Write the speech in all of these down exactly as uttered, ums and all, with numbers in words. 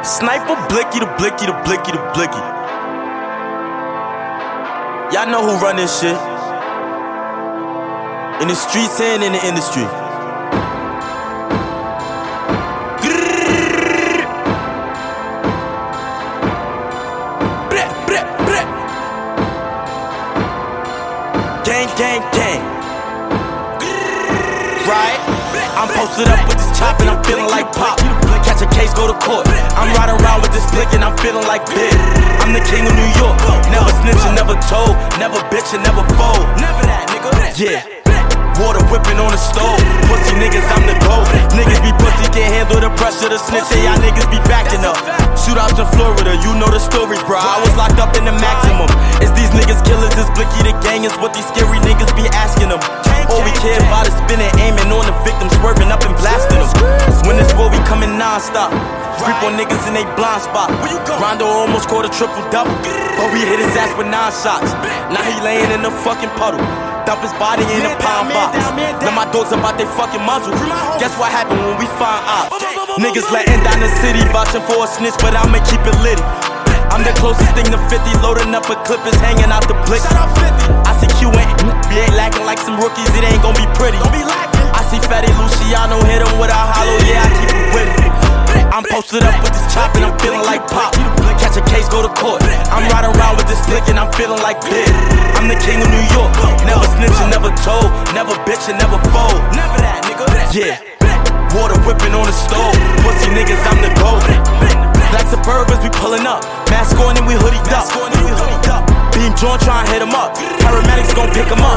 Sniper blicky, the blicky, the blicky, the blicky. Y'all know who run this shit. In the streets and in the industry. Gang, gang, gang. Right? I'm posted up with this chop and I'm feeling like Pop. Catch a case, go to court. I'm riding around with this flick and I'm feeling like Big. I'm the king of New York. Never snitching, never told. Never bitchin', never fold. Never that, nigga. Yeah. Water whipping on the stove. Pussy niggas, I'm the GOAT. Niggas be pussy, can't handle the pressure. The snitch, say y'all niggas be backing up. Shootouts in Florida, you know the stories, bro. I was locked up in the maximum. Is these niggas killers? Is Blicky the gang? Is what these scary niggas be asking them. All we care about is spinning, aiming on the victim, swerving up and blasting them. When it's war, we coming non-stop. Creep on niggas in they blind spot. Rondo almost scored a triple double, but we hit his ass with nine shots. Now he laying in the fucking puddle. Dump his body in a pound box. Let my dogs about they fucking muzzle. Guess what happened when we find ops? Niggas letting down the city, watching for a snitch, but I'ma keep it litty. I'm the closest thing to fifty, loading up a clip is hanging out the blick. I see Q ain't, we ain't lacking like some rookies, it ain't gon' be pretty. I see Fatty Luciano hit him with a hollow, yeah, I keep it with it. I'm posted up with this chop and I'm feeling like Pop. Catch a case, go to court. I'm riding around with this flick and I'm feeling like Big. I'm the king of New York. Never snitching, never told. Never bitchin', never fold. Never that, nigga. Yeah. Water whipping on the stove. Pussy niggas, I'm the GOAT. Black Suburbans, we pulling up. Mask on and we hoodied up. Beam John trying to hit him up. Paramedics gon' pick him up.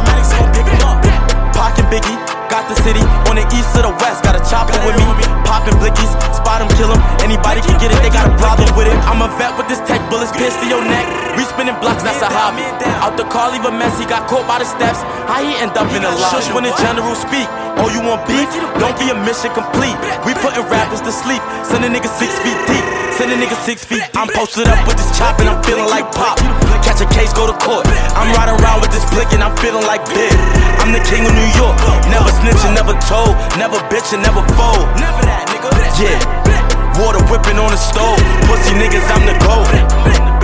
Pac and Biggie, got the city on the east to the west. Got a chopper with me, popping blickies, spot him, kill him. Anybody can get it, they got a problem with it. I'm a vet with this tech, bullets pierced to your neck. We spinning blocks, that's a hobby. Out the car, leave a mess, he got caught by the steps. How he end up in the lobby? Shush when the general speak. Oh, you want beef? Don't be a mission complete. We putting rappers to sleep, send a nigga six feet deep. Send a nigga six feet deep. I'm posted up with this chop and I'm feeling like Pop. Catch a case, go to court. I'm riding around with this flick and I'm feeling like Big. I'm the king of New York. Never snitching, never told. Never bitchin', never fold. Never that, nigga. Yeah. Water whipping on the stove. Pussy niggas, I'm the GOAT.